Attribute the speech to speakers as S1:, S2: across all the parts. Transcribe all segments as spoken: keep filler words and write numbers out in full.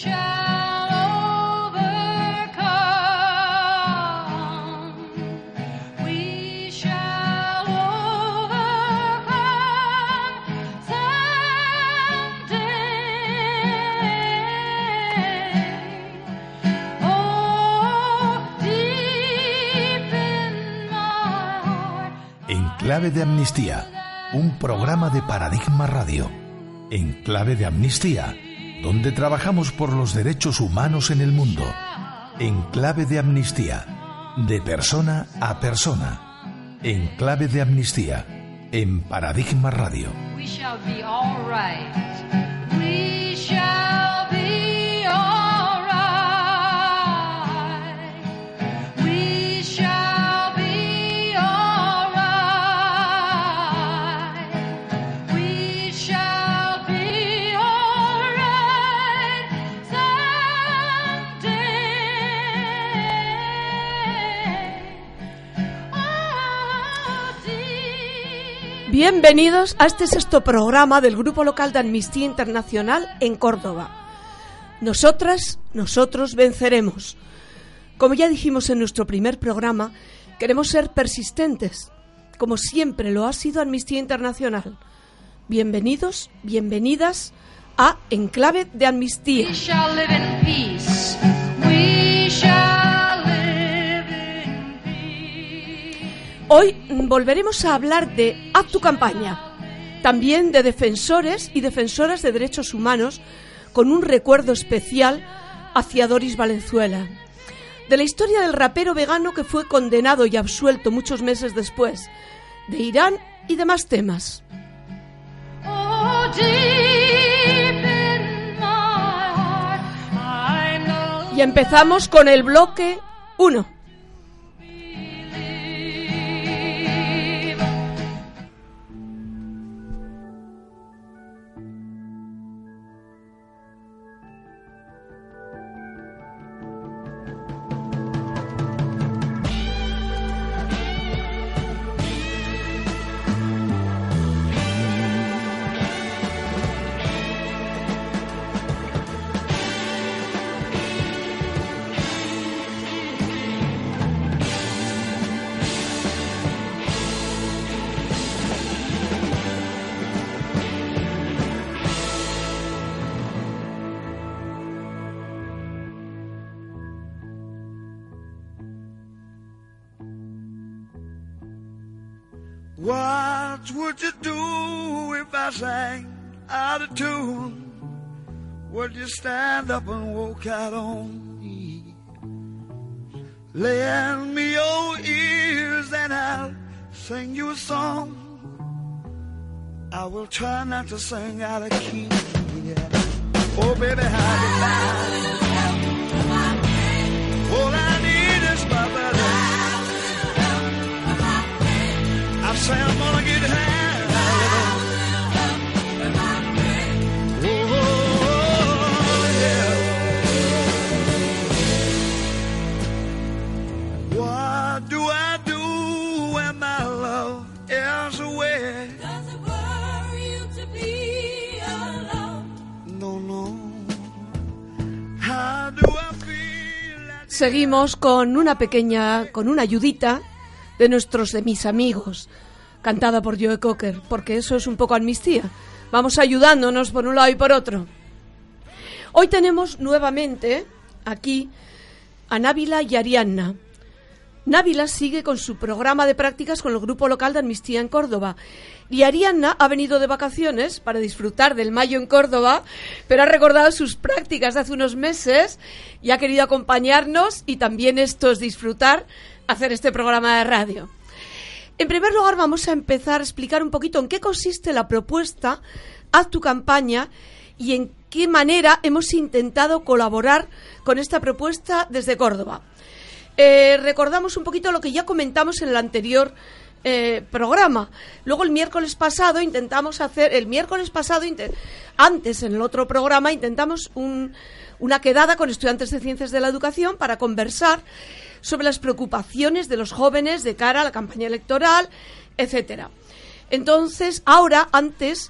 S1: Clave de Amnistía, un programa de Paradigma Radio. En Clave de Amnistía, donde trabajamos por los derechos humanos en el mundo. En Clave de Amnistía, de persona a persona. En Clave de Amnistía, en Paradigma Radio. We shall be all right. We shall be all right. We shall be all right. We shall be all right someday. Oh, dear. Bienvenidos a este sexto programa del Grupo Local de Amnistía Internacional en Córdoba. Nosotras, nosotros venceremos. Como ya dijimos en nuestro primer programa, queremos ser persistentes, como siempre lo ha sido Amnistía Internacional. Bienvenidos, bienvenidas a Enclave de Amnistía. We shall live in peace. We shall live in peace. Hoy volveremos a hablar de Haz tu campaña, también de defensores y defensoras de derechos humanos, con un recuerdo especial hacia Doris Valenzuela, de la historia del rapero vegano que fue condenado y absuelto muchos meses después, de Irán y demás temas. Oh, deep in my heart, I know. Y empezamos con el bloque uno.
S2: What would you do if I sang out of tune? Would you stand up and walk out on me? Lend me your ears and I'll sing you a song. I will try not to sing out of key. Yeah. Oh, baby, how do you all I need is my brother. I say I'm gonna get high. Oh, yeah. What do I do when my love is away? Does it worry you to be alone? No, no. How do I feel like...
S1: Seguimos con una pequeña, con una ayudita de nuestros, de mis amigos, cantada por Joe Cocker, porque eso es un poco amnistía. Vamos ayudándonos por un lado y por otro. Hoy tenemos nuevamente aquí a Návila y Arianna. Návila sigue con su programa de prácticas con el Grupo Local de Amnistía en Córdoba. Y Arianna ha venido de vacaciones para disfrutar del mayo en Córdoba, pero ha recordado sus prácticas de hace unos meses y ha querido acompañarnos, y también esto es disfrutar, hacer este programa de radio. En primer lugar, vamos a empezar a explicar un poquito en qué consiste la propuesta Haz tu campaña y en qué manera hemos intentado colaborar con esta propuesta desde Córdoba. Eh, recordamos un poquito lo que ya comentamos en el anterior eh, programa. Luego el miércoles pasado intentamos hacer, el miércoles pasado, intent, antes en el otro programa, intentamos un, una quedada con estudiantes de Ciencias de la Educación para conversar sobre las preocupaciones de los jóvenes de cara a la campaña electoral, etcétera. Entonces, ahora, antes,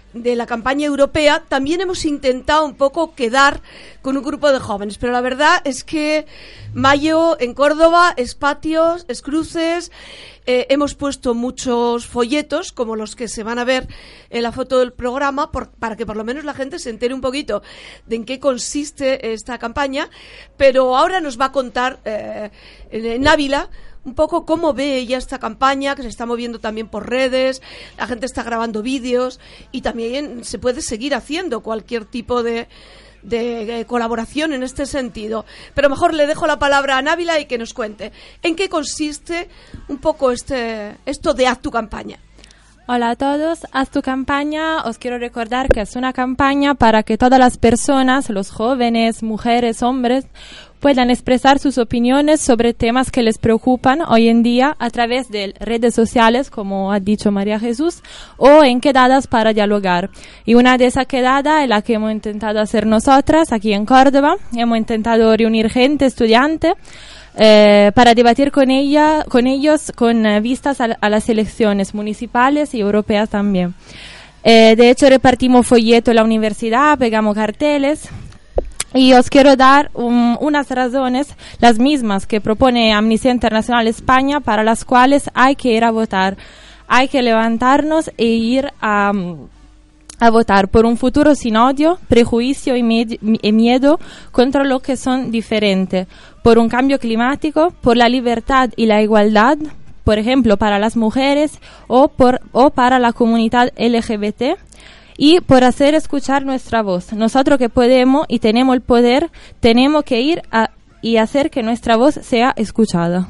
S1: de la campaña europea, también hemos intentado un poco quedar con un grupo de jóvenes, pero la verdad es que mayo en Córdoba es patios, es cruces, eh, hemos puesto muchos folletos como los que se van a ver en la foto del programa por, para que por lo menos la gente se entere un poquito de en qué consiste esta campaña, pero ahora nos va a contar eh, en Ávila un poco cómo ve ella esta campaña, que se está moviendo también por redes, la gente está grabando vídeos y también se puede seguir haciendo cualquier tipo de, de, de colaboración en este sentido. Pero mejor le dejo la palabra a Návila y que nos cuente en qué consiste un poco este esto de Haz tu campaña.
S3: Hola a todos, Haz tu campaña. Os quiero recordar que es una campaña para que todas las personas, los jóvenes, mujeres, hombres, puedan expresar sus opiniones sobre temas que les preocupan hoy en día a través de redes sociales, como ha dicho María Jesús, o en quedadas para dialogar. Y una de esas quedadas es la que hemos intentado hacer nosotras aquí en Córdoba. Hemos intentado reunir gente, estudiantes, Eh, para debatir con ella, con ellos con eh, vistas a, a las elecciones municipales y europeas también. Eh, de hecho, repartimos folletos en la universidad, pegamos carteles y os quiero dar um, unas razones, las mismas que propone Amnistía Internacional España, para las cuales hay que ir a votar. Hay que levantarnos e ir a... Um, a votar por un futuro sin odio, prejuicio y, med- y miedo contra lo que son diferentes, por un cambio climático, por la libertad y la igualdad, por ejemplo, para las mujeres o, por, o para la comunidad L G B T, y por hacer escuchar nuestra voz. Nosotros que podemos y tenemos el poder, tenemos que ir a, y hacer que nuestra voz sea escuchada.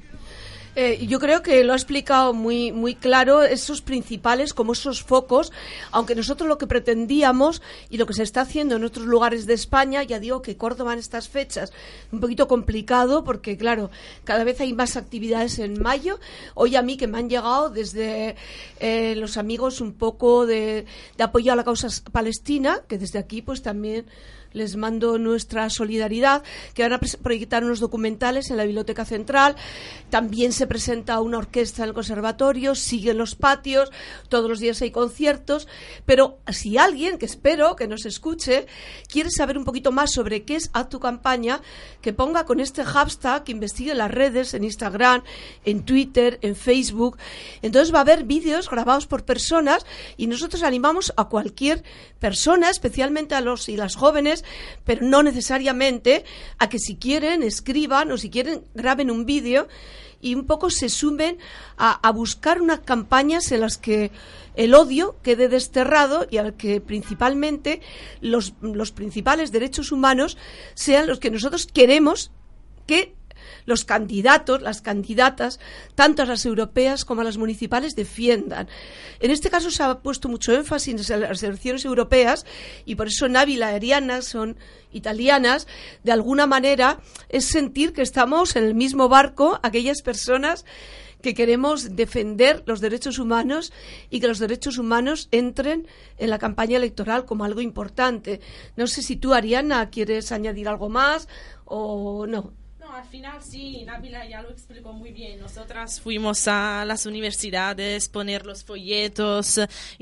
S1: Eh, yo creo que lo ha explicado muy muy claro, esos principales, como esos focos, aunque nosotros lo que pretendíamos y lo que se está haciendo en otros lugares de España, ya digo que Córdoba en estas fechas un poquito complicado porque claro, cada vez hay más actividades en mayo. Hoy a mí que me han llegado desde eh, los amigos un poco de, de apoyo a la causa palestina, que desde aquí pues también les mando nuestra solidaridad, que van a proyectar unos documentales en la Biblioteca Central. También se presenta una orquesta en el conservatorio, siguen los patios, todos los días hay conciertos, pero si alguien, que espero que nos escuche, quiere saber un poquito más sobre qué es Haz tu campaña, que ponga con este hashtag, que investigue en las redes, en Instagram, en Twitter, en Facebook. Entonces va a haber vídeos grabados por personas y nosotros animamos a cualquier persona, especialmente a los y las jóvenes, pero no necesariamente, a que si quieren escriban o si quieren graben un vídeo y un poco se sumen a, a buscar unas campañas en las que el odio quede desterrado y al que principalmente los, los principales derechos humanos sean los que nosotros queremos que los candidatos, las candidatas, tanto a las europeas como a las municipales, defiendan. En este caso se ha puesto mucho énfasis en las elecciones europeas y por eso Návila y Ariana son italianas. De alguna manera es sentir que estamos en el mismo barco, aquellas personas que queremos defender los derechos humanos y que los derechos humanos entren en la campaña electoral como algo importante. No sé si tú, Ariana, quieres añadir algo más o no.
S4: Al final sí, Návila ya lo explicó muy bien. Nosotras fuimos a las universidades, poner los folletos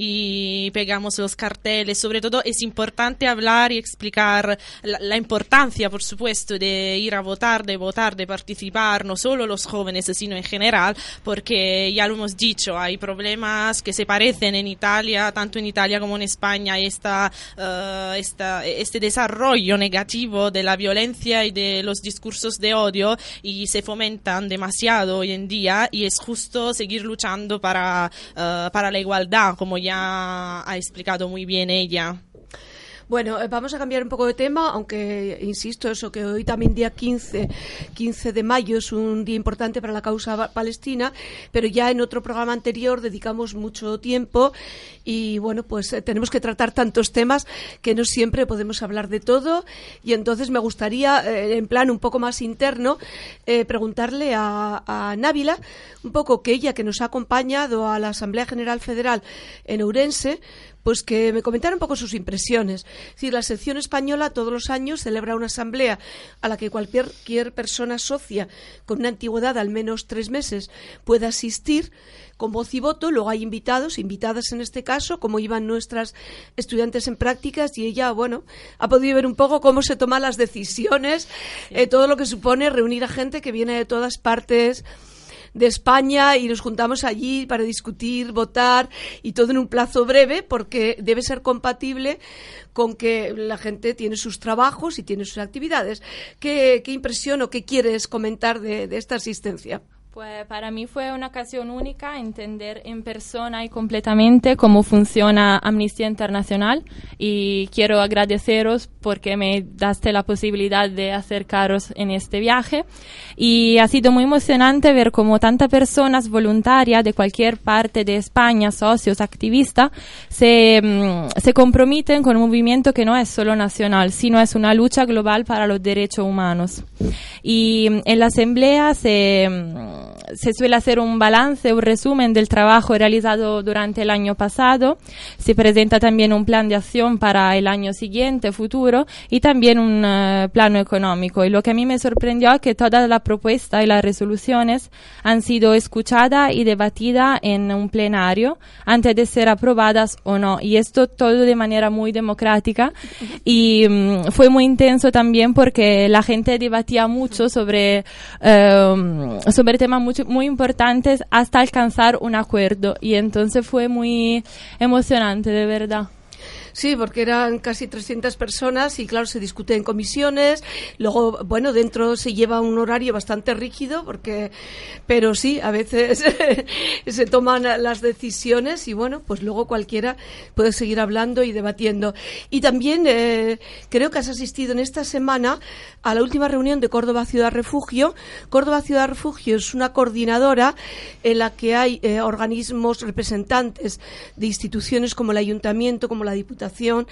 S4: y pegamos los carteles. Sobre todo es importante hablar y explicar la, la importancia, por supuesto, de ir a votar, de votar, de participar, no solo los jóvenes, sino en general, porque ya lo hemos dicho, hay problemas que se parecen en Italia, tanto en Italia como en España, esta, uh, esta, este desarrollo negativo de la violencia y de los discursos de odio y se fomentan demasiado hoy en día y es justo seguir luchando para, uh, para la igualdad, como ya ha explicado muy bien ella.
S1: Bueno, vamos a cambiar un poco de tema, aunque insisto eso, que hoy también día quince de mayo es un día importante para la causa palestina, pero ya en otro programa anterior dedicamos mucho tiempo y bueno, pues eh, tenemos que tratar tantos temas que no siempre podemos hablar de todo y entonces me gustaría, eh, en plan un poco más interno, eh, preguntarle a, a Návila un poco que ella, que nos ha acompañado a la Asamblea General Federal en Ourense, pues que me comentara un poco sus impresiones. Es decir, la sección española todos los años celebra una asamblea a la que cualquier, cualquier persona socia con una antigüedad de al menos tres meses puede asistir con voz y voto. Luego hay invitados, invitadas en este caso, como iban nuestras estudiantes en prácticas, y ella, bueno, ha podido ver un poco cómo se toman las decisiones, eh, todo lo que supone reunir a gente que viene de todas partes de España, y nos juntamos allí para discutir, votar, y todo en un plazo breve, porque debe ser compatible con que la gente tiene sus trabajos y tiene sus actividades. ¿Qué, qué impresión o qué quieres comentar de, de esta asistencia?
S3: Pues para mí fue una ocasión única entender en persona y completamente cómo funciona Amnistía Internacional, y quiero agradeceros porque me daste la posibilidad de acercaros en este viaje, y ha sido muy emocionante ver cómo tantas personas voluntarias de cualquier parte de España, socios, activistas, se, se comprometen con un movimiento que no es solo nacional, sino es una lucha global para los derechos humanos. Y en la asamblea se se suele hacer un balance, un resumen del trabajo realizado durante el año pasado. Se presenta también un plan de acción para el año siguiente, futuro, y también un uh, plano económico. Y lo que a mí me sorprendió es que todas las propuestas y las resoluciones han sido escuchadas y debatidas en un plenario antes de ser aprobadas o no. Y esto todo de manera muy democrática. Y um, fue muy intenso también porque la gente debatía mucho sobre, uh, sobre temas mucho muy importantes hasta alcanzar un acuerdo, y entonces fue muy emocionante, de verdad.
S1: Sí, porque eran casi trescientas personas y claro, se discute en comisiones. Luego, bueno, dentro se lleva un horario bastante rígido, porque, pero sí, a veces se toman las decisiones y bueno, pues luego cualquiera puede seguir hablando y debatiendo. Y también eh, creo que has asistido en esta semana a la última reunión de Córdoba Ciudad Refugio. Córdoba Ciudad Refugio es una coordinadora en la que hay eh, organismos representantes de instituciones como el Ayuntamiento, como la Diputación,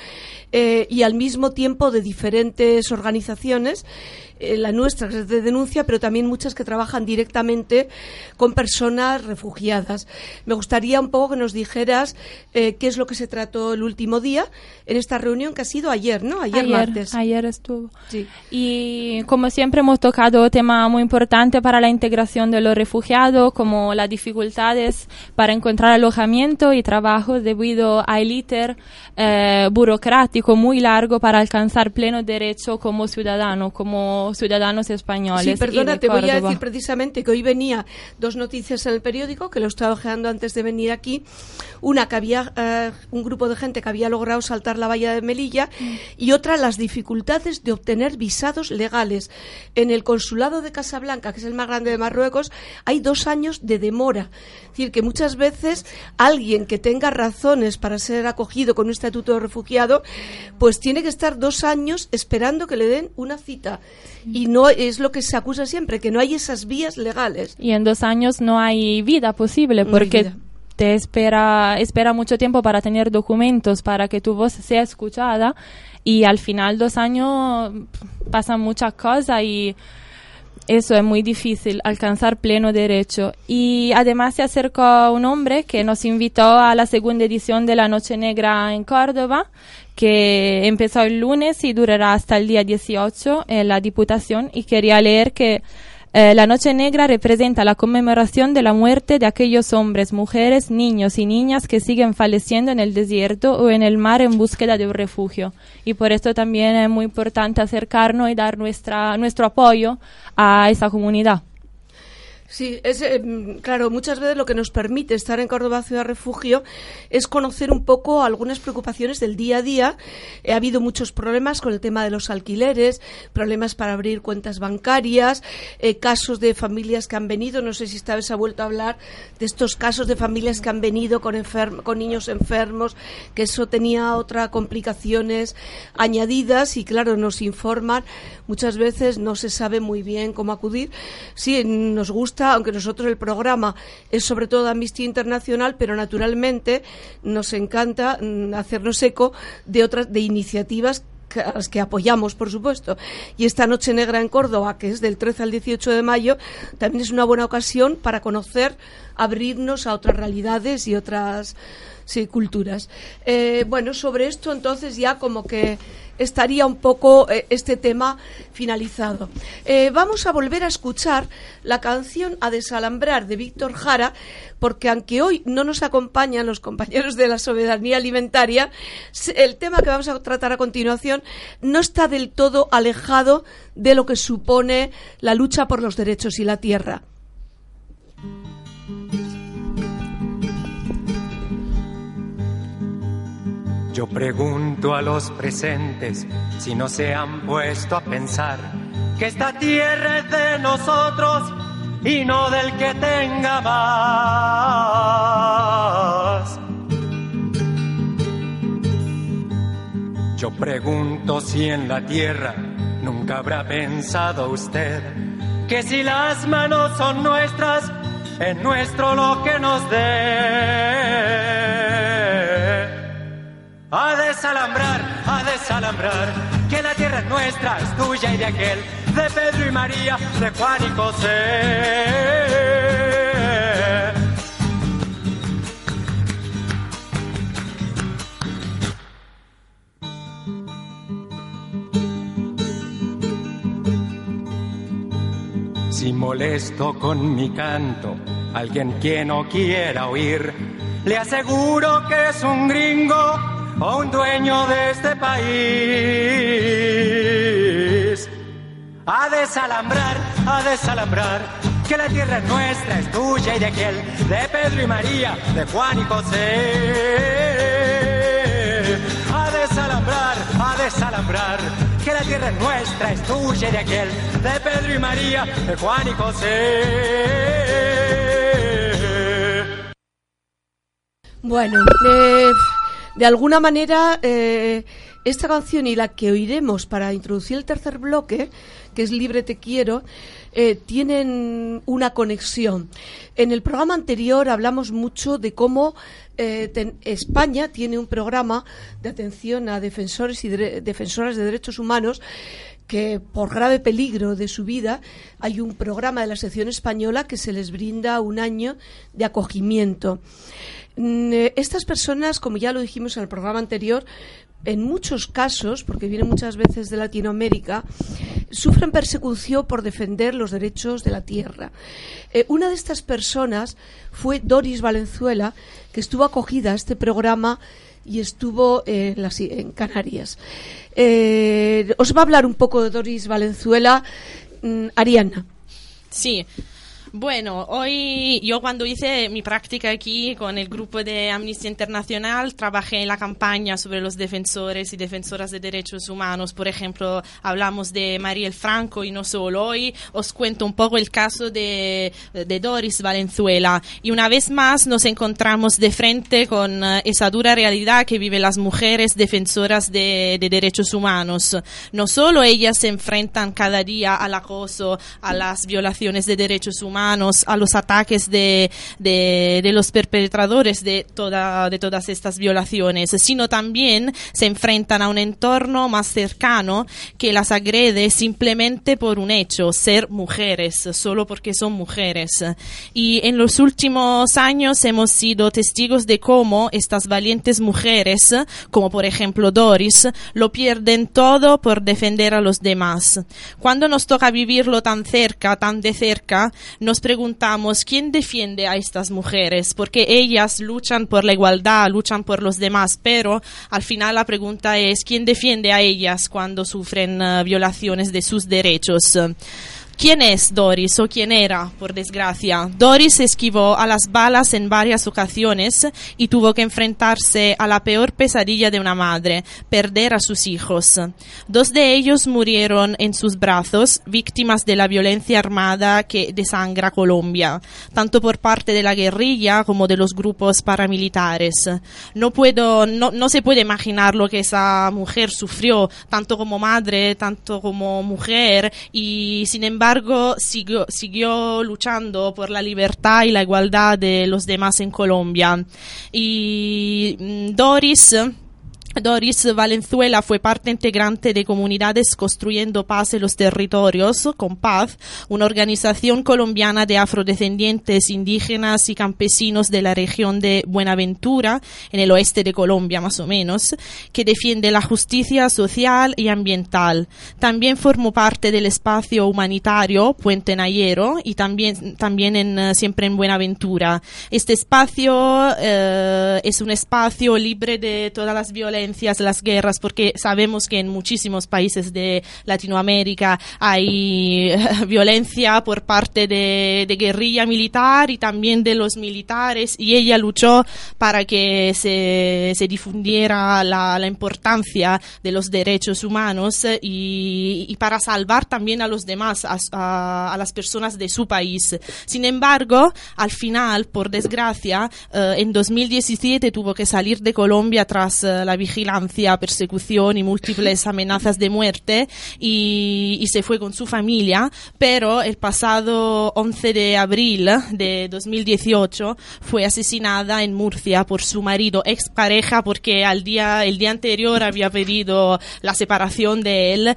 S1: Eh, y al mismo tiempo de diferentes organizaciones, eh, la nuestra que es de denuncia, pero también muchas que trabajan directamente con personas refugiadas. Me gustaría un poco que nos dijeras eh, qué es lo que se trató el último día en esta reunión, que ha sido ayer, ¿no? Ayer,
S3: ayer
S1: martes.
S3: Ayer estuvo.
S1: Sí.
S3: Y como siempre hemos tocado temas muy importantes para la integración de los refugiados, como las dificultades para encontrar alojamiento y trabajo debido al íter eh, burocrático muy largo para alcanzar pleno derecho como ciudadano, como ciudadanos españoles.
S1: Sí, perdona,
S3: de
S1: te voy a
S3: Córdoba.
S1: decir precisamente que hoy venía dos noticias en el periódico, que lo estaba ojeando antes de venir aquí. Una, que había eh, un grupo de gente que había logrado saltar la valla de Melilla, mm. y otra, las dificultades de obtener visados legales. En el consulado de Casablanca, que es el más grande de Marruecos, hay dos años de demora. Es decir, que muchas veces alguien que tenga razones para ser acogido con un estatuto de refugiado, pues tiene que estar dos años esperando que le den una cita. Y no es lo que se acusa siempre, que no hay esas vías legales.
S3: Y en dos años no hay vida posible, porque no te espera espera mucho tiempo para tener documentos, para que tu voz sea escuchada, y al final dos años pasan muchas cosas y eso es muy difícil, alcanzar pleno derecho. Y además se acercó un hombre que nos invitó a la segunda edición de la Noche Negra en Córdoba, que empezó el lunes y durará hasta el día dieciocho en la Diputación, y quería leer que Eh, la Noche Negra representa la conmemoración de la muerte de aquellos hombres, mujeres, niños y niñas que siguen falleciendo en el desierto o en el mar en búsqueda de un refugio. Y por esto también es muy importante acercarnos y dar nuestra, nuestro apoyo a esa comunidad.
S1: Sí, es, eh, claro, muchas veces lo que nos permite estar en Córdoba Ciudad Refugio es conocer un poco algunas preocupaciones del día a día. Eh, ha habido muchos problemas con el tema de los alquileres, problemas para abrir cuentas bancarias, eh, casos de familias que han venido, no sé si esta vez se ha vuelto a hablar de estos casos de familias que han venido con, enferm- con niños enfermos, que eso tenía otras complicaciones añadidas, y claro, nos informan, muchas veces no se sabe muy bien cómo acudir. Sí, nos gusta, aunque nosotros el programa es sobre todo de Amnistía Internacional, pero naturalmente nos encanta mm, hacernos eco de otras de iniciativas que, a las que apoyamos, por supuesto. Y esta Noche Negra en Córdoba, que es del trece al dieciocho de mayo, también es una buena ocasión para conocer, abrirnos a otras realidades y otras sí, culturas. Eh, bueno, sobre esto entonces ya como que estaría un poco eh, este tema finalizado. Eh, vamos a volver a escuchar la canción A Desalambrar de Víctor Jara, porque aunque hoy no nos acompañan los compañeros de la soberanía alimentaria, el tema que vamos a tratar a continuación no está del todo alejado de lo que supone la lucha por los derechos y la tierra.
S5: Yo pregunto a los presentes si no se han puesto a pensar que esta tierra es de nosotros y no del que tenga más. Yo pregunto si en la tierra nunca habrá pensado usted que si las manos son nuestras, es nuestro lo que nos dé. A desalambrar, a desalambrar, que la tierra es nuestra, es tuya y de aquel, de Pedro y María, de Juan y José. Si molesto con mi canto alguien que no quiera oír, le aseguro que es un gringo o un dueño de este país. A desalambrar, a desalambrar, que la tierra es nuestra, es tuya y de aquel, de Pedro y María, de Juan y José. A desalambrar, a desalambrar, que la tierra es nuestra, es tuya y de aquel, de Pedro y María, de Juan y José.
S1: Bueno, eh... de alguna manera, eh, esta canción y la que oiremos para introducir el tercer bloque, que es Libre te quiero, eh, tienen una conexión. En el programa anterior hablamos mucho de cómo eh, ten, España tiene un programa de atención a defensores y de, defensoras de derechos humanos que por grave peligro de su vida hay un programa de la sección española que se les brinda un año de acogimiento. Estas personas, como ya lo dijimos en el programa anterior, en muchos casos, porque vienen muchas veces de Latinoamérica, sufren persecución por defender los derechos de la tierra. Eh, una de estas personas fue Doris Valenzuela, que estuvo acogida a este programa y estuvo eh, en, las, en Canarias. Eh, os va a hablar un poco de Doris Valenzuela, mm, Ariana.
S4: Sí. Bueno, hoy yo cuando hice mi práctica aquí con el grupo de Amnistía Internacional trabajé en la campaña sobre los defensores y defensoras de derechos humanos. Por ejemplo, hablamos de Mariel Franco y no solo. Hoy os cuento un poco el caso de, de Doris Valenzuela. Y una vez más nos encontramos de frente con esa dura realidad que viven las mujeres defensoras de, de derechos humanos. No solo ellas se enfrentan cada día al acoso, a las violaciones de derechos humanos, a los ataques de, de, de los perpetradores de, toda, de todas estas violaciones, sino también se enfrentan a un entorno más cercano que las agrede simplemente por un hecho, ser mujeres, solo porque son mujeres. Y en los últimos años hemos sido testigos de cómo estas valientes mujeres, como por ejemplo Doris, lo pierden todo por defender a los demás. Cuando nos toca vivirlo tan cerca, tan de cerca, nos preguntamos quién defiende a estas mujeres, porque ellas luchan por la igualdad, luchan por los demás, pero al final la pregunta es quién defiende a ellas cuando sufren uh, violaciones de sus derechos. ¿Quién es Doris o quién era, por desgracia? Doris esquivó a las balas en varias ocasiones y tuvo que enfrentarse a la peor pesadilla de una madre, perder a sus hijos. Dos de ellos murieron en sus brazos, víctimas de la violencia armada que desangra Colombia, tanto por parte de la guerrilla como de los grupos paramilitares. No puedo, no, no se puede imaginar lo que esa mujer sufrió, tanto como madre, tanto como mujer, y sin embargo Siguió, siguió luchando por la libertad y la igualdad de los demás en Colombia. Y Doris Doris Valenzuela fue parte integrante de Comunidades Construyendo Paz en los Territorios, con Paz, una organización colombiana de afrodescendientes, indígenas y campesinos de la región de Buenaventura, en el oeste de Colombia más o menos, que defiende la justicia social y ambiental. También formó parte del espacio humanitario Puente Nayero y también, también en, siempre en Buenaventura. Este espacio eh, es un espacio libre de todas las violencias, las guerras, porque sabemos que en muchísimos países de Latinoamérica hay violencia por parte de, de guerrilla militar y también de los militares, y ella luchó para que se, se difundiera la, la importancia de los derechos humanos y, y para salvar también a los demás, a, a, a las personas de su país. Sin embargo, al final, por desgracia, eh, en dos mil diecisiete tuvo que salir de Colombia tras eh, la vigilancia, persecución y múltiples amenazas de muerte, y, y se fue con su familia, pero el pasado once de abril de dos mil dieciocho fue asesinada en Murcia por su marido, expareja, porque al día, el día anterior había pedido la separación de él,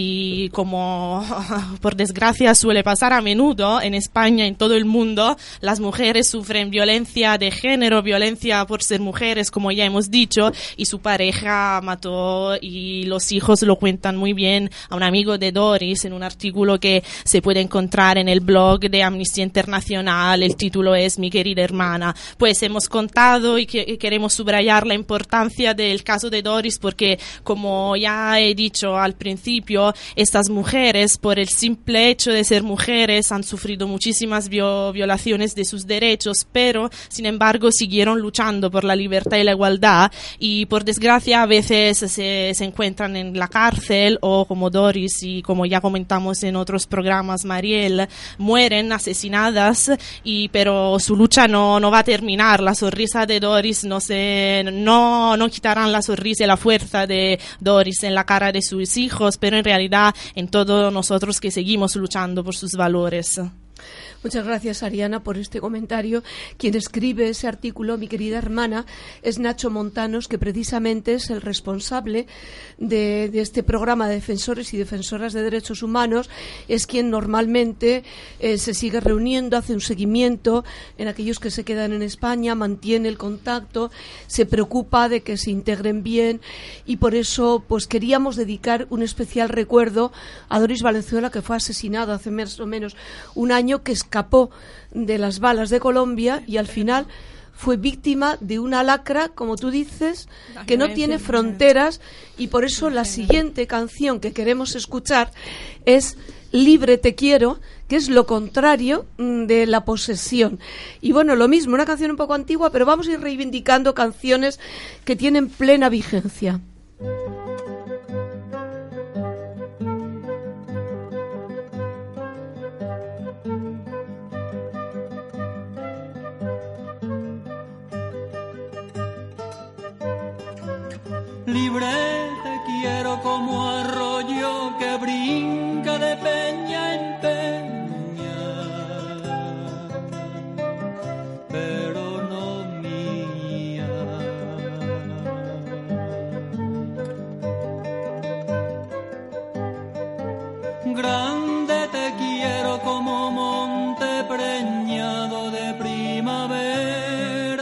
S4: y como por desgracia suele pasar a menudo en España, en todo el mundo, las mujeres sufren violencia de género, violencia por ser mujeres, como ya hemos dicho, y su pareja mató, y los hijos lo cuentan muy bien a un amigo de Doris en un artículo que se puede encontrar en el blog de Amnistía Internacional. El título es Mi querida hermana. Pues hemos contado y, que, y queremos subrayar la importancia del caso de Doris, porque como ya he dicho al principio, estas mujeres, por el simple hecho de ser mujeres, han sufrido muchísimas vio, violaciones de sus derechos, pero sin embargo siguieron luchando por la libertad y la igualdad, y por desgracia a veces se, se encuentran en la cárcel, o como Doris y como ya comentamos en otros programas, Mariel, mueren asesinadas, y pero su lucha no, no va a terminar. La sonrisa de Doris no se no, no quitarán la sonrisa y la fuerza de Doris en la cara de sus hijos, pero en realidad en todos nosotros que seguimos luchando por sus valores.
S1: Muchas gracias, Ariana, por este comentario. Quien escribe ese artículo, mi querida hermana, es Nacho Montanos, que precisamente es el responsable de, de este programa de defensores y defensoras de derechos humanos. Es quien normalmente eh, se sigue reuniendo, hace un seguimiento en aquellos que se quedan en España, mantiene el contacto, se preocupa de que se integren bien, y por eso pues queríamos dedicar un especial recuerdo a Doris Valenzuela, que fue asesinado hace más o menos un año, que escapó de las balas de Colombia y al final fue víctima de una lacra, como tú dices, que no tiene fronteras, y por eso la siguiente canción que queremos escuchar es Libre te quiero, que es lo contrario de la posesión. Y bueno, lo mismo, una canción un poco antigua, pero vamos a ir reivindicando canciones que tienen plena vigencia.
S6: Libre te quiero como arroyo que brinca de peña en peña, pero no mía. Grande te quiero como monte preñado de primavera,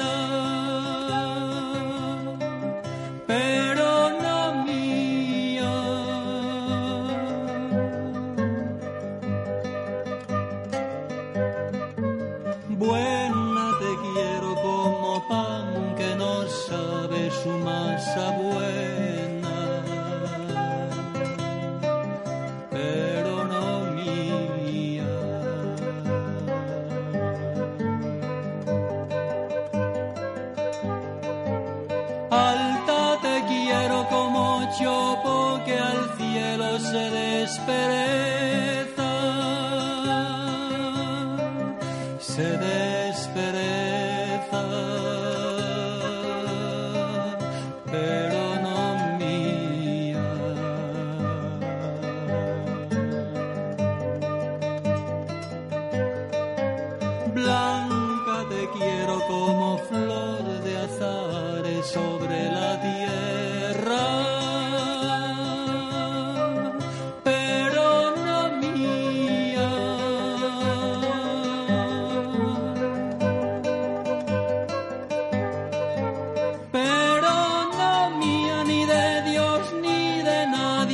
S6: pero no mía. Buena te quiero como pan que no sabe su masa buena, pero no mía. Alta te quiero como chopo que al cielo se despereza, se despereza, pero no mía. Blanca te quiero como flor de azares sobre la tierra,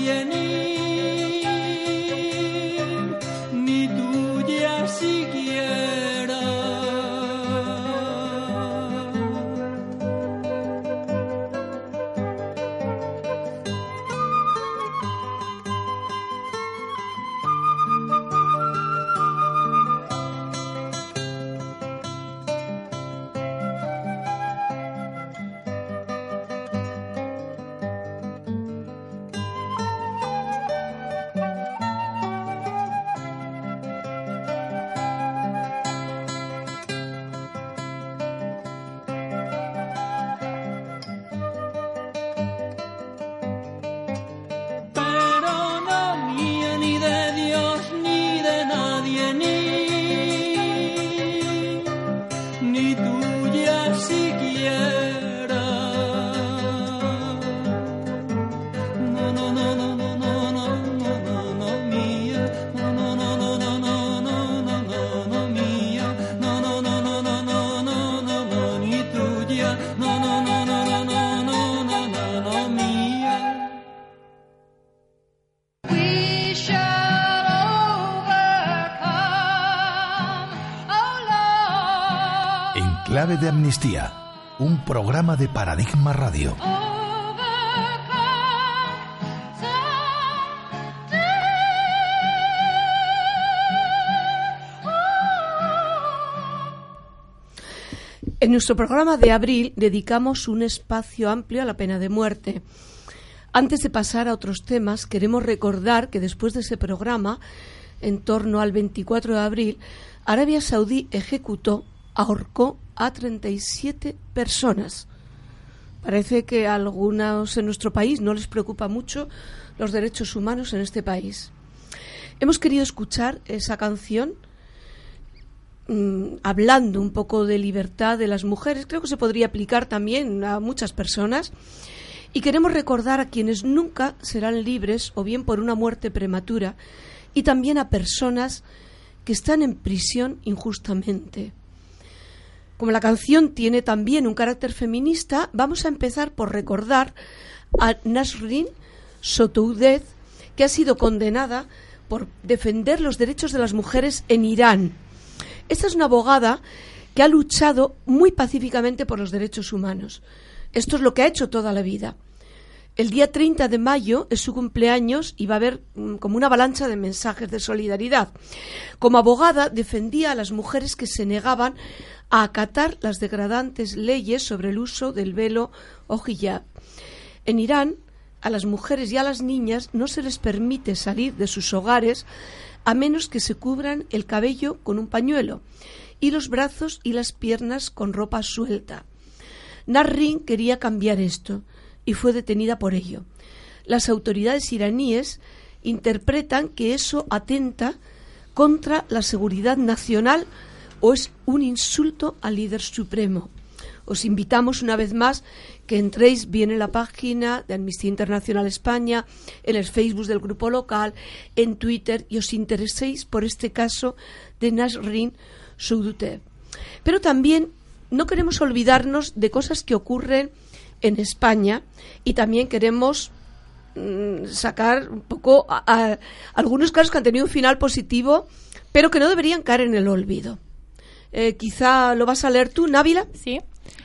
S6: nadie, ni, ni tuya siquiera.
S7: Clave de Amnistía, un programa de Paradigma Radio.
S1: En nuestro programa de abril dedicamos un espacio amplio a la pena de muerte. Antes de pasar a otros temas, queremos recordar que después de ese programa, en torno al veinticuatro de abril, Arabia Saudí ejecutó, ahorcó a treinta y siete personas. Parece que a algunos en nuestro país no les preocupa mucho los derechos humanos en este país. Hemos querido escuchar esa canción mmm, hablando un poco de libertad de las mujeres. Creo que se podría aplicar también a muchas personas. Y queremos recordar a quienes nunca serán libres, o bien por una muerte prematura, y también a personas que están en prisión injustamente. Como la canción tiene también un carácter feminista, vamos a empezar por recordar a Nasrin Sotoudeh, que ha sido condenada por defender los derechos de las mujeres en Irán. Esta es una abogada que ha luchado muy pacíficamente por los derechos humanos. Esto es lo que ha hecho toda la vida. El día treinta de mayo es su cumpleaños y va a haber mm, como una avalancha de mensajes de solidaridad. Como abogada defendía a las mujeres que se negaban a acatar las degradantes leyes sobre el uso del velo o hijab. En Irán, a las mujeres y a las niñas no se les permite salir de sus hogares a menos que se cubran el cabello con un pañuelo y los brazos y las piernas con ropa suelta. Nasrin quería cambiar esto y fue detenida por ello. Las autoridades iraníes interpretan que eso atenta contra la seguridad nacional o es un insulto al líder supremo. Os invitamos una vez más que entréis bien en la página de Amnistía Internacional España, en el Facebook del grupo local, en Twitter, y os intereséis por este caso de Nasrin Sotoudeh. Pero también no queremos olvidarnos de cosas que ocurren en España y también queremos mmm, sacar un poco a, a, algunos casos que han tenido un final positivo, pero que no deberían caer en el olvido. Eh, quizá lo vas a leer tú, Návila.
S3: Sí.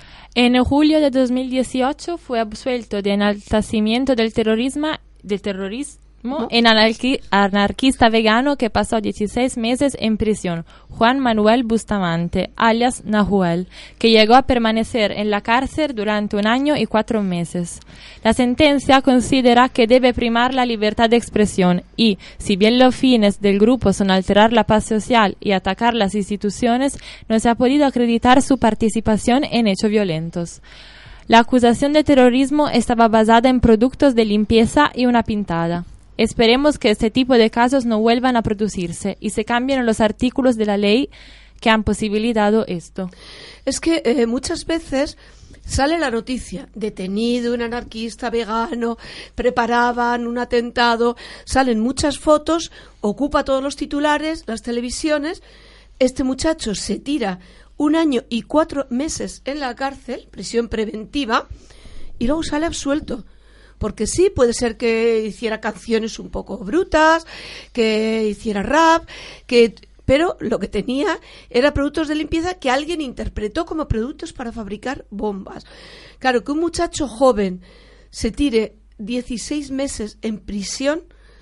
S3: En julio de dos mil dieciocho fue absuelto de enaltecimiento del terrorismo, del terrorismo ¿No? en anarqui, anarquista vegano que pasó dieciséis meses en prisión, Juan Manuel Bustamante, alias Nahuel, que llegó a permanecer en la cárcel durante un año y cuatro meses. La sentencia considera que debe primar la libertad de expresión y, si bien los fines del grupo son alterar la paz social y atacar las instituciones, no se ha podido acreditar su participación en hechos violentos. La acusación de terrorismo estaba basada en productos de limpieza y una pintada. Esperemos que este tipo de casos no vuelvan a producirse y se cambien los artículos de la ley que han posibilitado esto.
S1: Es que eh, muchas veces sale la noticia, detenido un anarquista vegano, preparaban un atentado, salen muchas fotos, ocupa todos los titulares, las televisiones, este muchacho se tira un año y cuatro meses en la cárcel, prisión preventiva, y luego sale absuelto. porque sí, puede ser que hiciera canciones un poco brutas, que hiciera rap, que pero lo que tenía era productos de limpieza que alguien interpretó como productos para fabricar bombas. Claro, que un muchacho joven se tire dieciséis meses en prisión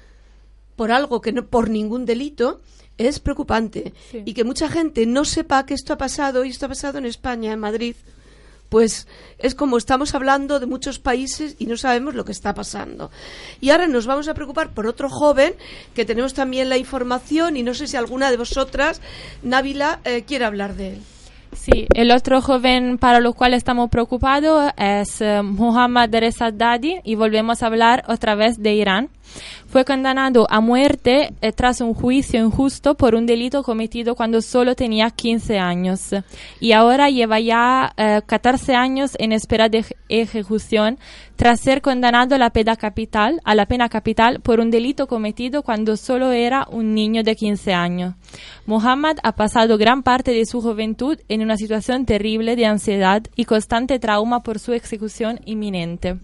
S1: por algo que no, por ningún delito, es preocupante. Sí. Y que mucha gente no sepa que esto ha pasado, y esto ha pasado en España, en Madrid, pues es como estamos hablando de muchos países y no sabemos lo que está pasando. Y ahora nos vamos a preocupar por otro joven, que tenemos también la información, y no sé si alguna de vosotras, Návila, eh, quiere hablar de él.
S3: Sí, el otro joven para lo cual estamos preocupados es uh, Mohammad Reza Dadi, y volvemos a hablar otra vez de Irán. Fue condenado a muerte eh, tras un juicio injusto por un delito cometido cuando solo tenía quince años, y ahora lleva ya eh, catorce años en espera de ejecución tras ser condenado a la pena capital, a la pena capital por un delito cometido cuando solo era un niño de quince años. Mohammad ha pasado gran parte de su juventud en una situación terrible de ansiedad y constante trauma por su ejecución inminente.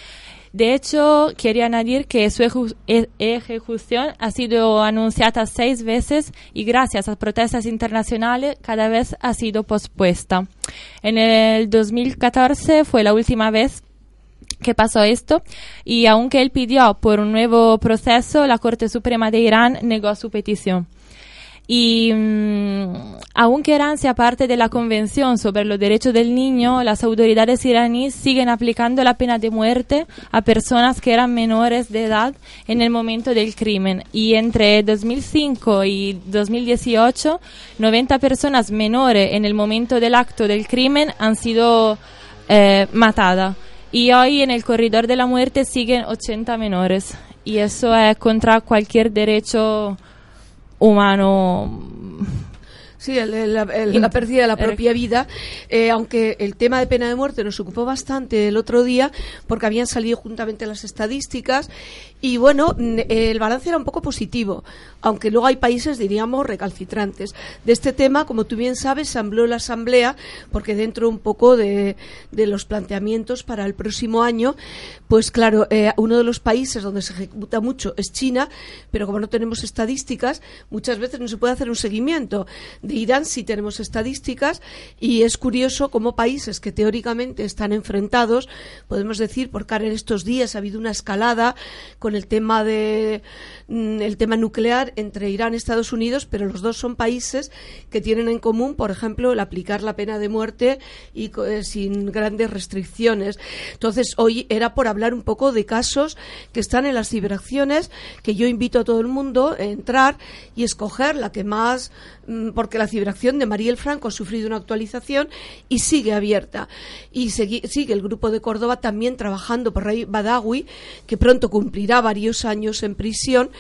S3: De hecho, quería añadir que su eju- e- ejecución ha sido anunciada seis veces y gracias a protestas internacionales cada vez ha sido pospuesta. En el dos mil catorce fue la última vez que pasó esto, y aunque él pidió por un nuevo proceso, la Corte Suprema de Irán negó su petición. Y mmm, aunque Irán sea parte de la Convención sobre los Derechos del Niño, las autoridades iraníes siguen aplicando la pena de muerte a personas que eran menores de edad en el momento del crimen. Y entre dos mil cinco y dos mil dieciocho, noventa personas menores en el momento del acto del crimen han sido eh, matadas. Y hoy en el corredor de la muerte siguen ochenta menores. Y eso es contra cualquier derecho humano.
S1: Sí, el, el, el, la pérdida de la propia vida, eh, aunque el tema de pena de muerte nos ocupó bastante el otro día, porque habían salido juntamente las estadísticas, y bueno, el balance era un poco positivo, aunque luego hay países, diríamos, recalcitrantes. De este tema, como tú bien sabes, se habló en la Asamblea, porque dentro un poco de, de los planteamientos para el próximo año, pues claro, eh, uno de los países donde se ejecuta mucho es China, pero como no tenemos estadísticas, muchas veces no se puede hacer un seguimiento. De Irán sí tenemos estadísticas, y es curioso cómo países que teóricamente están enfrentados, podemos decir, porque ahora en estos días ha habido una escalada con el tema de mm, el tema nuclear entre Irán y Estados Unidos, pero los dos son países que tienen en común, por ejemplo, el aplicar la pena de muerte y eh, sin grandes restricciones. Entonces, hoy era por hablar un poco de casos que están en las ciberacciones, que yo invito a todo el mundo a entrar y escoger la que más, mm, porque la ciberacción de Mariel Franco ha sufrido una actualización y sigue abierta. Y segui- sigue el grupo de Córdoba también trabajando por Raif Badawi, que pronto cumplirá varios años en prisión,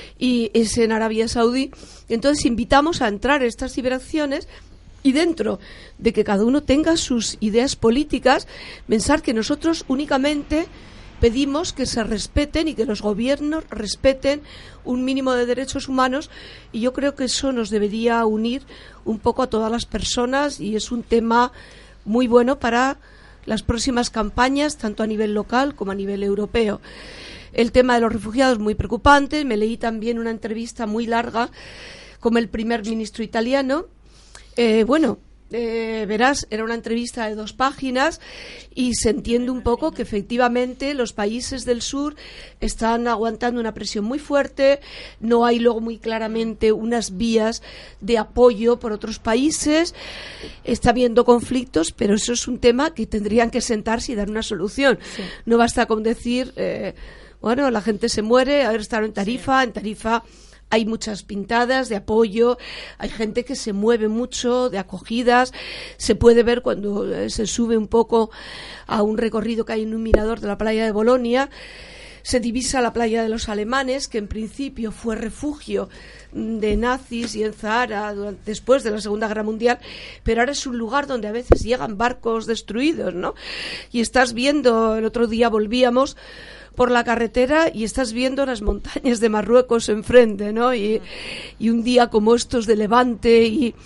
S1: y es en Arabia Saudí. Entonces invitamos a entrar en estas ciberacciones, y dentro de que cada uno tenga sus ideas políticas, pensar que nosotros únicamente pedimos que se respeten y que los gobiernos respeten un mínimo de derechos humanos, y yo creo que eso nos debería unir un poco a todas las personas, y es un tema muy bueno para las próximas campañas, tanto a nivel local como a nivel europeo. El tema de los refugiados es muy preocupante. Me leí también una entrevista muy larga con el primer ministro italiano. Eh, bueno, eh, verás, era una entrevista de dos páginas, y se entiende un poco que efectivamente los países del sur están aguantando una presión muy fuerte. No hay luego muy claramente unas vías de apoyo por otros países. Está habiendo conflictos, pero eso es un tema que tendrían que sentarse y dar una solución. Sí. No basta con decir, eh, bueno, la gente se muere. Haber estado en Tarifa, sí. En Tarifa hay muchas pintadas de apoyo, hay gente que se mueve mucho, de acogidas. Se puede ver cuando eh, se sube un poco a un recorrido que hay en un mirador de la playa de Bolonia. Se divisa la playa de los alemanes, que en principio fue refugio de nazis y en Zahara durante, después de la Segunda Guerra Mundial, pero ahora es un lugar donde a veces llegan barcos destruidos, ¿no? Y estás viendo, el otro día volvíamos por la carretera y estás viendo las montañas de Marruecos enfrente, ¿no? Y, y un día como estos de Levante, y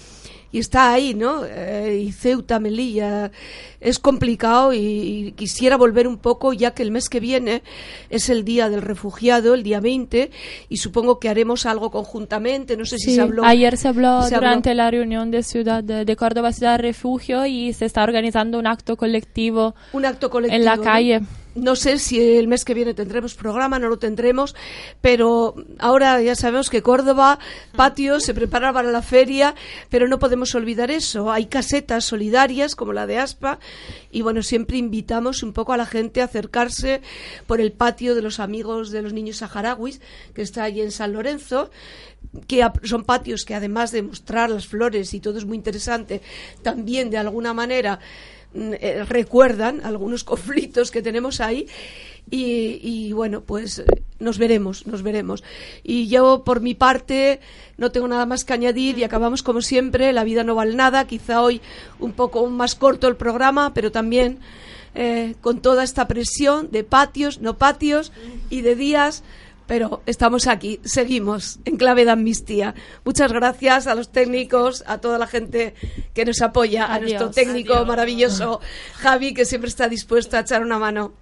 S1: y está ahí, ¿no? Eh, y Ceuta, Melilla, es complicado y, y quisiera volver un poco, ya que el mes que viene es el Día del Refugiado, el día veinte, y supongo que haremos algo conjuntamente, no sé
S3: Sí,
S1: si se habló.
S3: ayer se habló
S1: se
S3: durante
S1: habló.
S3: la reunión de Ciudad de, de Córdoba Ciudad Refugio y se está organizando un acto colectivo,
S1: Un acto colectivo
S3: en la
S1: ¿no?
S3: calle.
S1: No sé si el mes que viene tendremos programa, no lo tendremos, pero ahora ya sabemos que Córdoba, patio, se prepara para la feria, pero no podemos olvidar eso. Hay casetas solidarias como la de Aspa y bueno, siempre invitamos un poco a la gente a acercarse por el patio de los amigos de los niños saharauis, que está allí en San Lorenzo, que son patios que además de mostrar las flores y todo es muy interesante, también de alguna manera Eh, recuerdan algunos conflictos que tenemos ahí y, y bueno, pues eh, nos veremos, nos veremos. Y yo por mi parte no tengo nada más que añadir y acabamos como siempre, la vida no vale nada, quizá hoy un poco más corto el programa, pero también eh, con toda esta presión de patios, no patios y de días. Pero estamos aquí, seguimos en clave de amnistía. Muchas gracias a los técnicos, a toda la gente que nos apoya, a
S3: Adiós.
S1: nuestro técnico
S4: Adiós.
S1: maravilloso Javi, que siempre está dispuesto a echar una mano.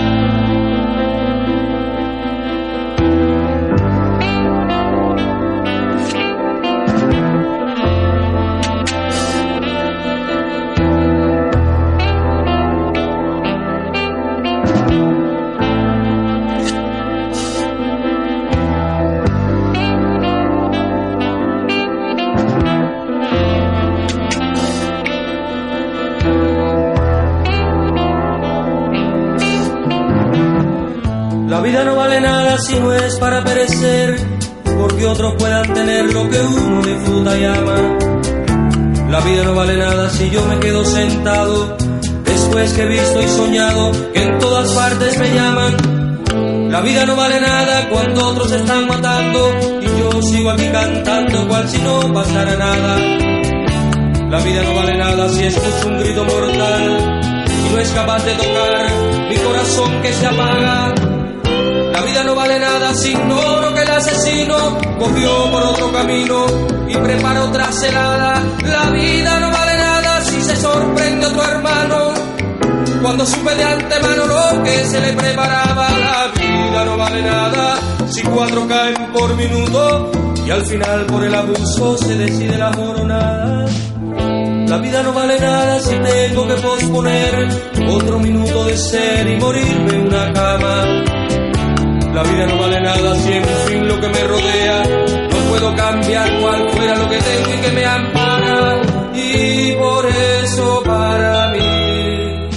S6: La vida no vale nada si no es para perecer, porque otros puedan tener lo que uno disfruta y ama. La vida no vale nada si yo me quedo sentado, después que he visto y soñado que en todas partes me llaman. La vida no vale nada cuando otros se están matando y yo sigo aquí cantando cual si no pasara nada. La vida no vale nada si escucho un grito mortal y no es capaz de tocar mi corazón que se apaga. La vida no vale nada si ignoro que el asesino cogió por otro camino y preparó otra celada. La vida no vale nada si se sorprende otro hermano cuando supe de antemano lo que se le preparaba. La vida no vale nada si cuatro caen por minuto y al final por el abuso se decide la moronada. La vida no vale nada si tengo que posponer otro minuto de ser y morirme en una cama. La vida no vale nada si en fin lo que me rodea no puedo cambiar cual fuera lo que tengo y que me ampara. Y por eso para mí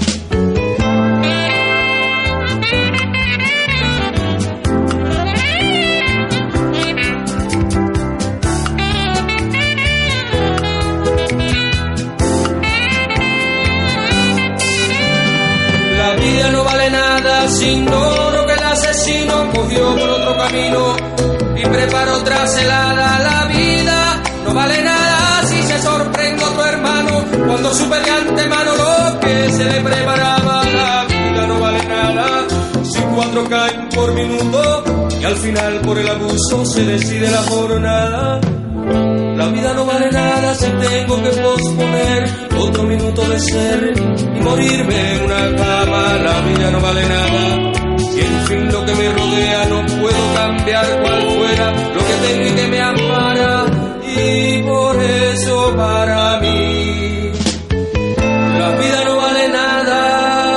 S6: la vida no vale nada si ignoro que el asesino cogió por otro camino y preparó otra celada. La vida no vale nada si se sorprende otro hermano cuando supe de antemano lo que se le preparaba. La vida no vale nada si cuatro caen por minuto y al final por el abuso se decide la jornada. La vida no vale nada si tengo que posponer otro minuto de ser y morirme en una cama. La vida no vale nada si en fin lo que me rodea no puedo cambiar cual fuera lo que tengo y que me ampara. Y por eso para mí la vida no vale nada.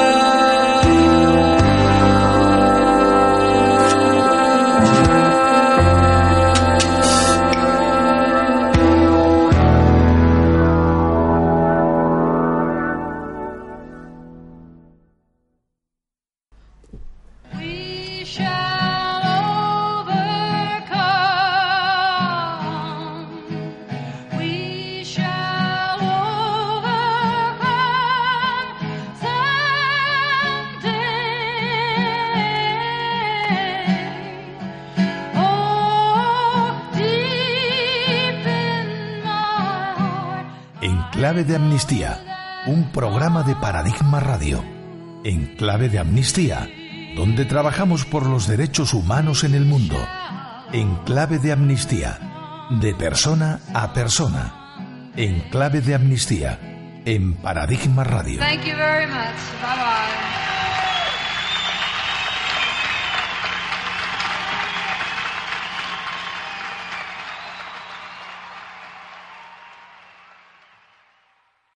S7: Clave de Amnistía, un programa de Paradigma Radio. En Clave de Amnistía, donde trabajamos por los derechos humanos en el mundo. En Clave de Amnistía, de persona a persona. En Clave de Amnistía, en Paradigma Radio.
S8: Thank you very much. Bye bye.